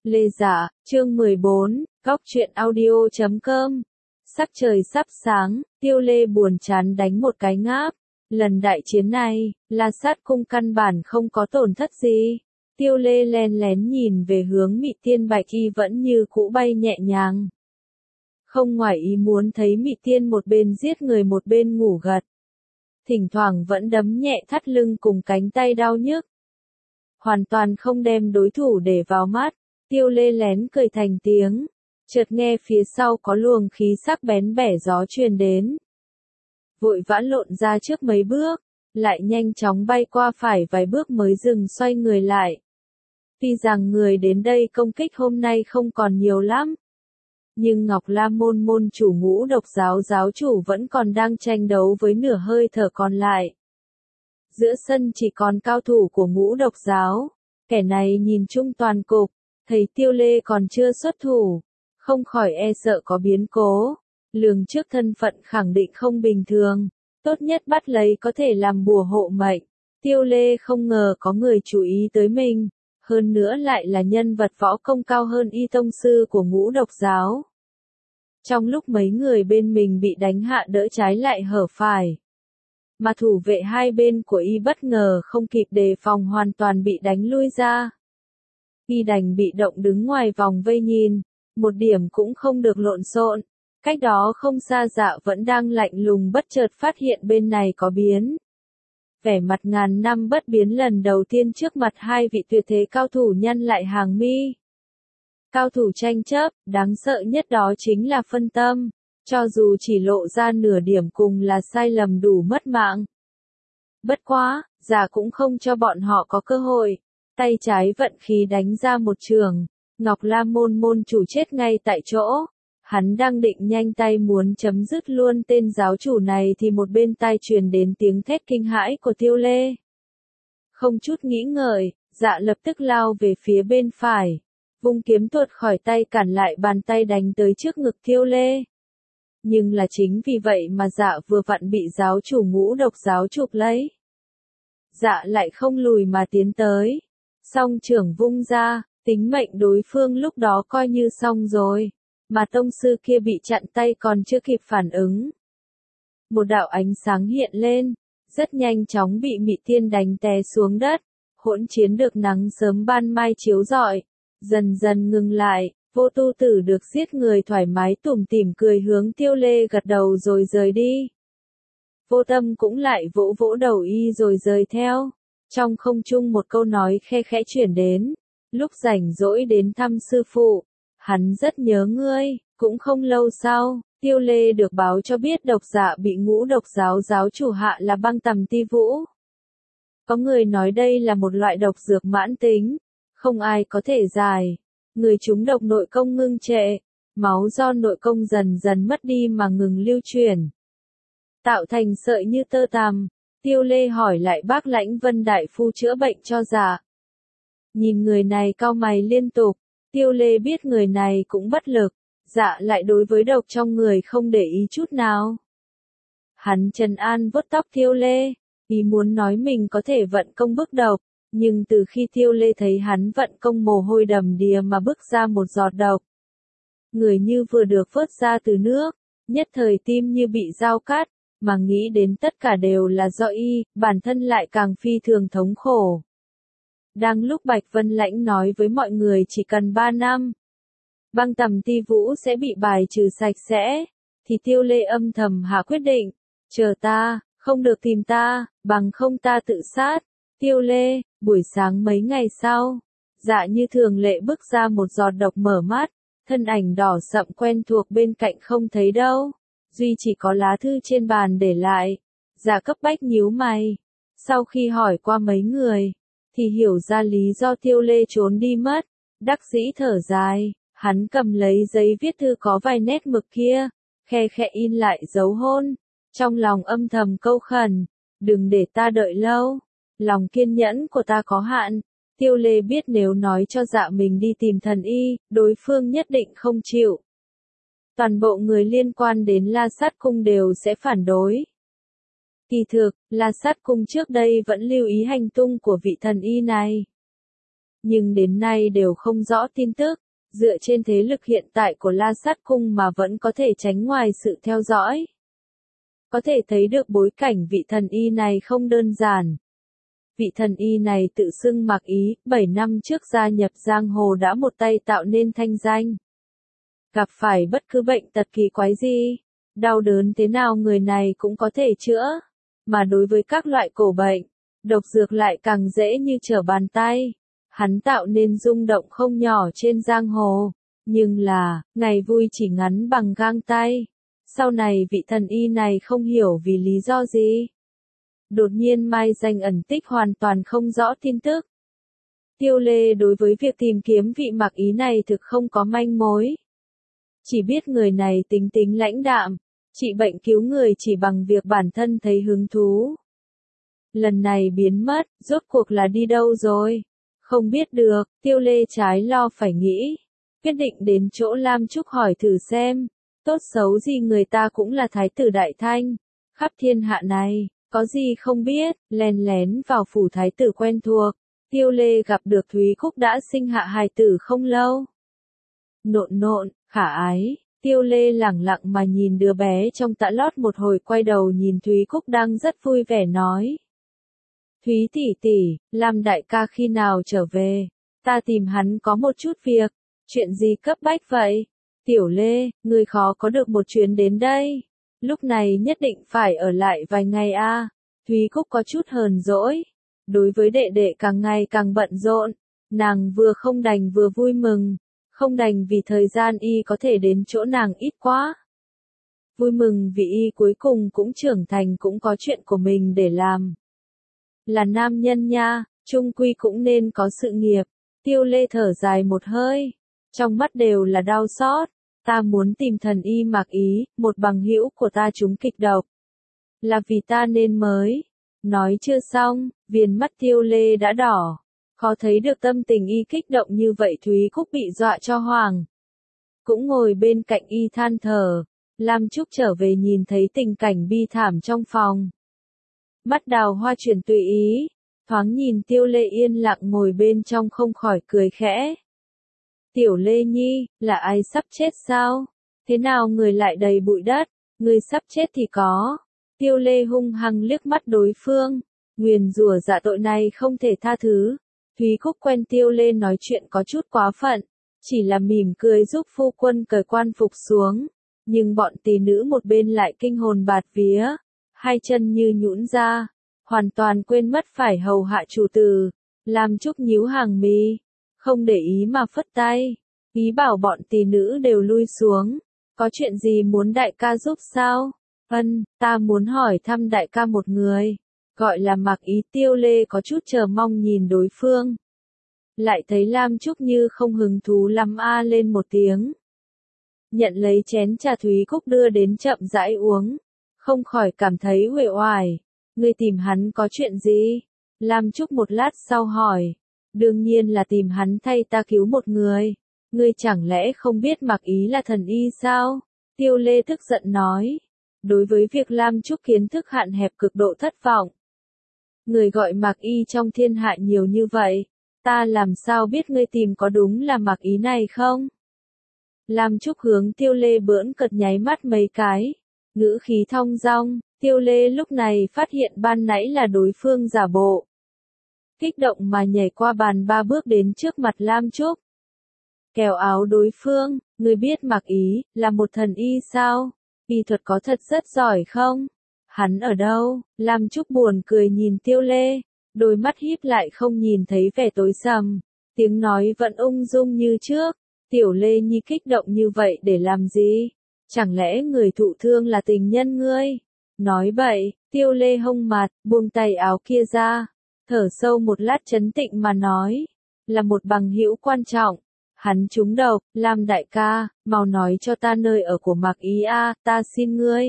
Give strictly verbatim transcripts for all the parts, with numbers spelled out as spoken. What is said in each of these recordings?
Lê Dạ, chương mười bốn, góc truyện audio chấm com. Sắc trời sắp sáng, Tiêu Lê buồn chán đánh một cái ngáp. Lần đại chiến này, La Sát Cung căn bản không có tổn thất gì. Tiêu Lê len lén nhìn về hướng Mị Tiên Bạch Y vẫn như cũ bay nhẹ nhàng. Không ngoài ý muốn thấy Mị Tiên một bên giết người một bên ngủ gật. Thỉnh thoảng vẫn đấm nhẹ thắt lưng cùng cánh tay đau nhức. Hoàn toàn không đem đối thủ để vào mắt. Tiêu Lê lén cười thành tiếng, chợt nghe phía sau có luồng khí sắc bén bẻ gió truyền đến. Vội vã lộn ra trước mấy bước, lại nhanh chóng bay qua phải vài bước mới dừng xoay người lại. Tuy rằng người đến đây công kích hôm nay không còn nhiều lắm, nhưng Ngọc La Môn môn chủ Ngũ Độc giáo giáo chủ vẫn còn đang tranh đấu với nửa hơi thở còn lại. Giữa sân chỉ còn cao thủ của Ngũ Độc giáo, kẻ này nhìn chung toàn cục. Thấy Tiêu Lê còn chưa xuất thủ, không khỏi e sợ có biến cố, lường trước thân phận khẳng định không bình thường, tốt nhất bắt lấy có thể làm bùa hộ mệnh. Tiêu Lê không ngờ có người chú ý tới mình, hơn nữa lại là nhân vật võ công cao hơn y tông sư của Ngũ Độc giáo. Trong lúc mấy người bên mình bị đánh hạ đỡ trái lại hở phải, mà thủ vệ hai bên của y bất ngờ không kịp đề phòng hoàn toàn bị đánh lui ra. Y đành bị động đứng ngoài vòng vây nhìn, một điểm cũng không được lộn xộn. Cách đó không xa Dạ vẫn đang lạnh lùng bất chợt phát hiện bên này có biến. Vẻ mặt ngàn năm bất biến lần đầu tiên trước mặt hai vị tuyệt thế cao thủ nhăn lại hàng mi. Cao thủ tranh chấp, đáng sợ nhất đó chính là phân tâm, cho dù chỉ lộ ra nửa điểm cùng là sai lầm đủ mất mạng. Bất quá, Dạ cũng không cho bọn họ có cơ hội. Tay trái vận khí đánh ra một trường, Ngọc La Môn môn chủ chết ngay tại chỗ. Hắn đang định nhanh tay muốn chấm dứt luôn tên giáo chủ này thì một bên tai truyền đến tiếng thét kinh hãi của Tiêu Lê. Không chút nghĩ ngợi, Dạ lập tức lao về phía bên phải, vung kiếm tuột khỏi tay cản lại bàn tay đánh tới trước ngực Tiêu Lê. Nhưng là chính vì vậy mà Dạ vừa vặn bị giáo chủ Ngũ Độc giáo chụp lấy. Dạ lại không lùi mà tiến tới. Song trưởng vung ra, tính mệnh đối phương lúc đó coi như xong rồi, mà tông sư kia bị chặn tay còn chưa kịp phản ứng. Một đạo ánh sáng hiện lên, rất nhanh chóng bị Mị Tiên đánh té xuống đất, hỗn chiến được nắng sớm ban mai chiếu rọi, dần dần ngừng lại, Vô Tu Tử được giết người thoải mái tủm tỉm cười hướng Tiêu Lê gật đầu rồi rời đi. Vô Tâm cũng lại vỗ vỗ đầu y rồi rời theo. Trong không trung một câu nói khe khẽ chuyển đến, lúc rảnh rỗi đến thăm sư phụ, hắn rất nhớ ngươi. Cũng không lâu sau, Tiêu Lê được báo cho biết độc dạ bị Ngũ Độc giáo giáo chủ hạ là Băng Tầm Ti Vũ. Có người nói đây là một loại độc dược mãn tính, không ai có thể giải. Người trúng độc nội công ngưng trệ, máu do nội công dần dần mất đi mà ngừng lưu chuyển, tạo thành sợi như tơ tằm. Tiêu Lê hỏi lại bác Lãnh Vân đại phu chữa bệnh cho Dạ. Nhìn người này cau mày liên tục, Tiêu Lê biết người này cũng bất lực, Dạ lại đối với độc trong người không để ý chút nào. Hắn trấn an vuốt tóc Tiêu Lê, ý muốn nói mình có thể vận công bức độc, nhưng từ khi Tiêu Lê thấy hắn vận công mồ hôi đầm đìa mà bức ra một giọt độc, người như vừa được vớt ra từ nước, nhất thời tim như bị dao cắt. Mà nghĩ đến tất cả đều là do y, bản thân lại càng phi thường thống khổ. Đang lúc Bạch Vân Lãnh nói với mọi người chỉ cần ba năm, Băng Tầm Ti Vũ sẽ bị bài trừ sạch sẽ, thì Tiêu Lê âm thầm hạ quyết định, chờ ta, không được tìm ta, bằng không ta tự sát. Tiêu Lê, buổi sáng mấy ngày sau, Dạ như thường lệ bước ra một giọt độc mở mắt, thân ảnh đỏ sậm quen thuộc bên cạnh không thấy đâu. Duy chỉ có lá thư trên bàn để lại. Dạ cấp bách nhíu mày. Sau khi hỏi qua mấy người, thì hiểu ra lý do Tiêu Lê trốn đi mất. Đắc dĩ thở dài, hắn cầm lấy giấy viết thư có vài nét mực kia, khe khẽ in lại dấu hôn. Trong lòng âm thầm câu khẩn, đừng để ta đợi lâu. Lòng kiên nhẫn của ta có hạn. Tiêu Lê biết nếu nói cho Dạ mình đi tìm thần y, đối phương nhất định không chịu. Toàn bộ người liên quan đến La Sát Cung đều sẽ phản đối. Kỳ thực, La Sát Cung trước đây vẫn lưu ý hành tung của vị thần y này. nhưng đến nay đều không rõ tin tức, dựa trên thế lực hiện tại của La Sát Cung mà vẫn có thể tránh ngoài sự theo dõi. Có thể thấy được bối cảnh vị thần y này không đơn giản. Vị thần y này tự xưng Mạc Ý, bảy năm trước gia nhập giang hồ đã một tay tạo nên thanh danh. Gặp phải bất cứ bệnh tật kỳ quái gì, đau đớn thế nào người này cũng có thể chữa, mà đối với các loại cổ bệnh, độc dược lại càng dễ như trở bàn tay. Hắn tạo nên rung động không nhỏ trên giang hồ, nhưng là, ngày vui chỉ ngắn bằng gang tay. Sau này vị thần y này không hiểu vì lý do gì. Đột nhiên mai danh ẩn tích hoàn toàn không rõ tin tức. Tiêu Lê đối với việc tìm kiếm vị Mạc Ý này thực không có manh mối. Chỉ biết người này tính tính lãnh đạm, trị bệnh cứu người chỉ bằng việc bản thân thấy hứng thú. Lần này biến mất, rốt cuộc là đi đâu rồi? Không biết được, Tiêu Lê trái lo phải nghĩ. Quyết định đến chỗ Lam Trúc hỏi thử xem. Tốt xấu gì người ta cũng là thái tử Đại Thanh. Khắp thiên hạ này, có gì không biết, lén lén vào phủ thái tử quen thuộc. Tiêu Lê gặp được Thúy Cúc đã sinh hạ hài tử không lâu. Nộn nộn, khả ái, Tiêu Lê lẳng lặng mà nhìn đứa bé trong tã lót một hồi, quay đầu nhìn Thúy Cúc đang rất vui vẻ nói. Thúy tỷ tỷ, Lam đại ca khi nào trở về? Ta tìm hắn có một chút việc. Chuyện gì cấp bách vậy? Tiểu Lê, người khó có được một chuyến đến đây. Lúc này nhất định phải ở lại vài ngày a. À. Thúy Cúc có chút hờn dỗi. Đối với đệ đệ càng ngày càng bận rộn, nàng vừa không đành vừa vui mừng. Không đành vì thời gian y có thể đến chỗ nàng ít quá. Vui mừng vì y cuối cùng cũng trưởng thành, cũng có chuyện của mình để làm. Là nam nhân nha, chung quy cũng nên có sự nghiệp. Tiêu Lê thở dài một hơi, trong mắt đều là đau xót. Ta muốn tìm thần y Mạc Ý, một bằng hữu của ta trúng kịch độc. Là vì ta nên mới. Nói chưa xong, viền mắt Tiêu Lê đã đỏ. Khó thấy được tâm tình y kích động như vậy. Thúy Cúc bị dọa cho hoảng. Cũng ngồi bên cạnh y than thở. Lam Trúc trở về nhìn thấy tình cảnh bi thảm trong phòng. Mắt đào hoa chuyển tùy ý, thoáng nhìn Tiêu Lê yên lặng ngồi bên trong không khỏi cười khẽ. Tiểu Lê nhi, là ai sắp chết sao? Thế nào người lại đầy bụi đất? Người sắp chết thì có. Tiêu Lê hung hăng liếc mắt đối phương. Nguyền rủa dạ tội này không thể tha thứ. Thúy Cúc quen Tiêu Lê nói chuyện có chút quá phận. Chỉ là mỉm cười giúp phu quân cởi quan phục xuống. Nhưng bọn tỷ nữ một bên lại kinh hồn bạt vía. Hai chân như nhũn ra. Hoàn toàn quên mất phải hầu hạ chủ tử. Lam Trúc nhíu hàng mi. Không để ý mà phất tay. Ý bảo bọn tỷ nữ đều lui xuống. Có chuyện gì muốn đại ca giúp sao? Ân, ta muốn hỏi thăm đại ca một người. Gọi là Mạc Ý. Tiêu Lê có chút chờ mong nhìn đối phương. Lại thấy Lam Trúc như không hứng thú lắm a lên một tiếng. Nhận lấy chén trà Thúy Cúc đưa đến chậm rãi uống. Không khỏi cảm thấy uể oải. Ngươi tìm hắn có chuyện gì? Lam Trúc một lát sau hỏi. Đương nhiên là tìm hắn thay ta cứu một người. Ngươi chẳng lẽ không biết Mạc Ý là thần y sao? Tiêu Lê tức giận nói. Đối với việc Lam Trúc kiến thức hạn hẹp cực độ thất vọng. Người gọi Mạc Y trong thiên hạ nhiều như vậy. Ta làm sao biết ngươi tìm có đúng là Mạc Ý này không? Lam Trúc hướng Tiêu Lê bỡn cợt nháy mắt mấy cái. Ngữ khí thong dong. Tiêu Lê lúc này phát hiện ban nãy là đối phương giả bộ. Kích động mà nhảy qua bàn ba bước đến trước mặt Lam Trúc. Kéo áo đối phương, người biết Mạc Ý, là một thần y sao? Y thuật có thật rất giỏi không? Hắn ở đâu? Lam Trúc buồn cười nhìn Tiêu Lê, đôi mắt híp lại không nhìn thấy vẻ tối sầm. Tiếng nói vẫn ung dung như trước. Tiểu Lê nhi kích động như vậy để làm gì? Chẳng lẽ người thụ thương là tình nhân ngươi? Nói bậy, Tiêu Lê hông mặt, buông tay áo kia ra. Thở sâu một lát trấn tĩnh mà nói. Là một bằng hữu quan trọng. Hắn trúng độc, Lam đại ca, mau nói cho ta nơi ở của Mạc Ý a, ta xin ngươi.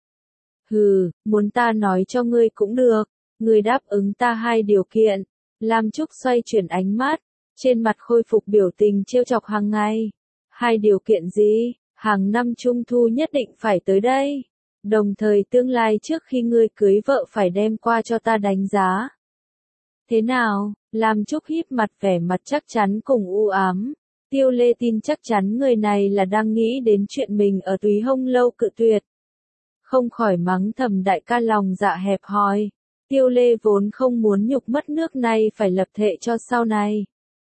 Hừ, muốn ta nói cho ngươi cũng được. Ngươi đáp ứng ta hai điều kiện. Lam Trúc xoay chuyển ánh mắt. Trên mặt khôi phục biểu tình trêu chọc hàng ngày. Hai điều kiện gì? Hàng năm trung thu nhất định phải tới đây. Đồng thời tương lai trước khi ngươi cưới vợ phải đem qua cho ta đánh giá. Thế nào? Lam Trúc híp mặt vẻ mặt chắc chắn cùng u ám. Tiêu Lê tin chắc chắn người này là đang nghĩ đến chuyện mình ở Túy Hông Lâu cự tuyệt. Không khỏi mắng thầm đại ca lòng dạ hẹp hòi. Tiêu Lê vốn không muốn nhục mất nước này phải lập thệ cho sau này.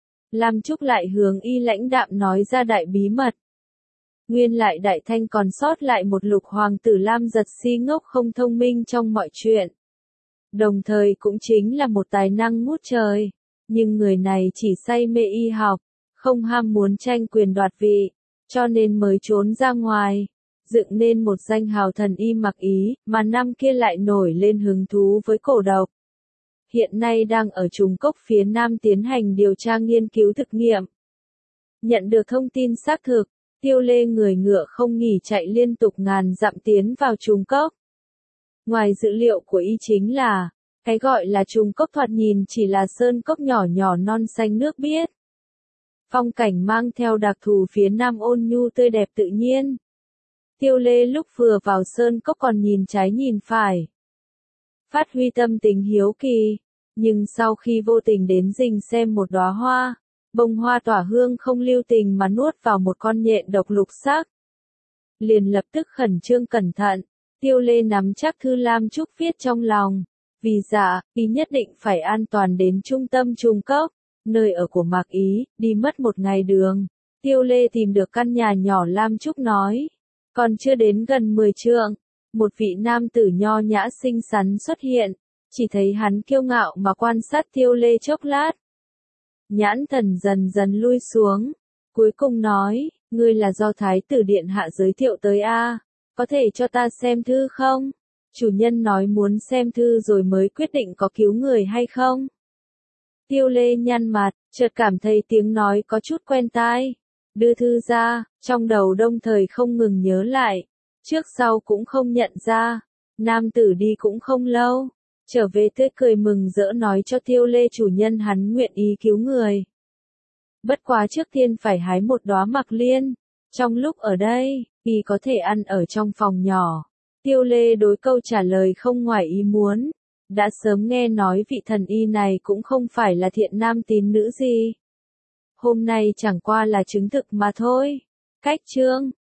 Lam Trúc lại hướng y lãnh đạm nói ra đại bí mật. Nguyên lại Đại Thanh còn sót lại một lục hoàng tử Lam Giật si ngốc không thông minh trong mọi chuyện. Đồng thời cũng chính là một tài năng ngút trời. Nhưng người này chỉ say mê y học, không ham muốn tranh quyền đoạt vị, cho nên mới trốn ra ngoài, dựng nên một danh hào thần y Mặc Ý, mà năm kia lại nổi lên hứng thú với cổ độc. Hiện nay đang ở Trùng Cốc phía Nam tiến hành điều tra nghiên cứu thực nghiệm. Nhận được thông tin xác thực, Tiêu Lê người ngựa không nghỉ chạy liên tục ngàn dặm tiến vào Trùng Cốc. Ngoài dữ liệu của y chính là, cái gọi là Trùng Cốc thoạt nhìn chỉ là sơn cốc nhỏ nhỏ non xanh nước biếc. Phong cảnh mang theo đặc thù phía Nam ôn nhu tươi đẹp tự nhiên. Tiêu Lê lúc vừa vào sơn cốc còn nhìn trái nhìn phải. Phát huy tâm tình hiếu kỳ, nhưng sau khi vô tình đến rình xem một đóa hoa, bông hoa tỏa hương không lưu tình mà nuốt vào một con nhện độc lục sắc. Liền lập tức khẩn trương cẩn thận, Tiêu Lê nắm chắc thư Lam Trúc viết trong lòng. Vì dạ, y nhất định phải an toàn đến trung tâm Trùng Cốc, nơi ở của Mạc Ý, đi mất một ngày đường. Tiêu Lê tìm được căn nhà nhỏ Lam Trúc nói. Còn chưa đến gần mười trượng, một vị nam tử nho nhã xinh xắn xuất hiện, chỉ thấy hắn kiêu ngạo mà quan sát Tiêu Lê chốc lát. Nhãn thần dần dần lui xuống, cuối cùng nói, ngươi là do Thái tử Điện Hạ giới thiệu tới a, có thể cho ta xem thư không? Chủ nhân nói muốn xem thư rồi mới quyết định có cứu người hay không. Tiêu Lê nhăn mặt, chợt cảm thấy tiếng nói có chút quen tai. Đưa thư ra, trong đầu đồng thời không ngừng nhớ lại. Trước sau cũng không nhận ra. Nam tử đi cũng không lâu. Trở về tươi cười mừng rỡ nói cho Tiêu Lê chủ nhân hắn nguyện ý cứu người. Bất quá trước tiên phải hái một đóa mặc liên. Trong lúc ở đây, y có thể ăn ở trong phòng nhỏ. Tiêu Lê đối câu trả lời không ngoài ý muốn. Đã sớm nghe nói vị thần y này cũng không phải là thiện nam tín nữ gì. Hôm nay chẳng qua là chứng thực mà thôi. Cách chương